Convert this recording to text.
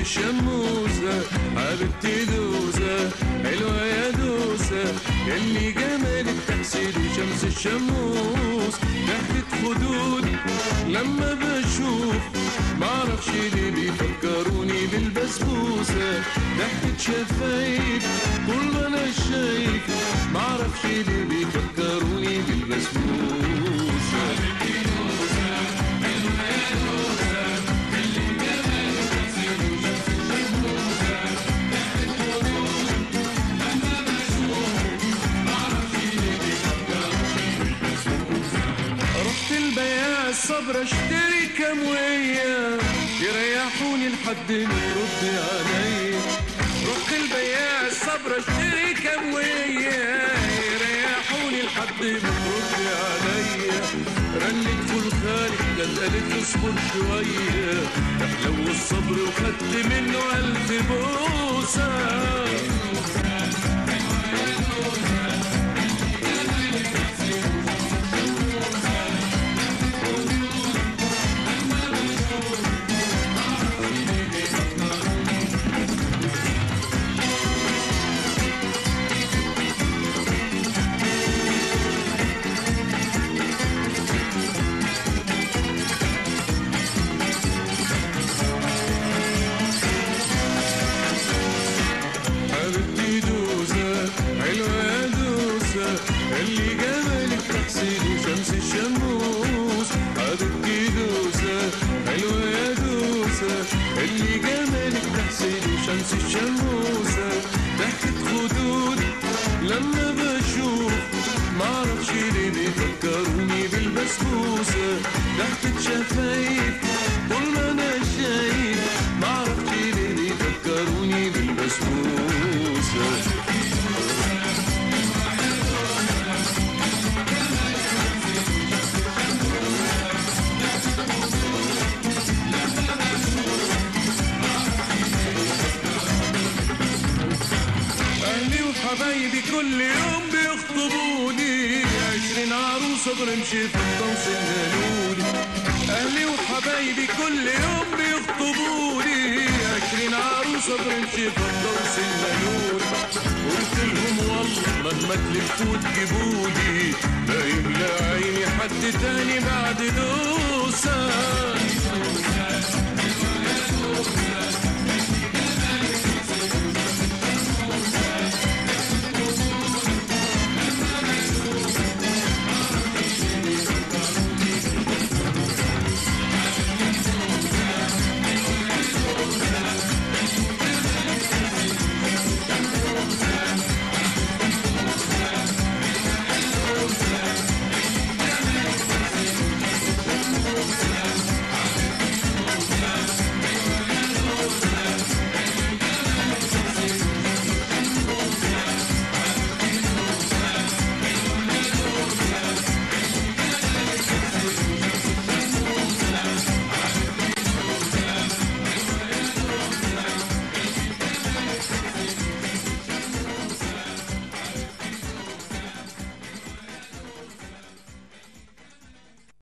الشموسة حبيبتي دوسة حلوة يا دوسة يلي جمالك تحسد شمس الشموس ضحكة خدود لما بشوف معرفش ليه بيفكروني بالبسبوسة ضحكة شفايف طول ما انا شايف معرفش ليه بيفكروني بالبسبوسة الصبر اشتري كموية يريحوني لحد ما ترد عليا رحت البياع الصبر اشتري كموية يريحوني لحد ما ترد عليا رنت فول خالي جت قالت اصبر شوية احلو الصبر وخدت منه 1000 بوسة اللي جمالك تحسد شمس الشموس حبيبتي دوسة حلوة يا دوسة اللي جمالك تحسد شمس الشموسة ضحكة خدود لما بشوف معرفش ليه بيفكروني بالبسبوسة ضحكة شفايف طول ما انا شايف معرفش ليه بيفكروني بالبسبوسة حبايبي كل يوم بيخطبوني 20 عروسة برمشي في الطوس النالوني أهلي وحبايبي كل يوم بيخطبوني 20 عروسة برمشي في الطوس النالوني قلت لهم والله مهما تلفوا تجيبوني لا يملى عيني حد تاني بعد دول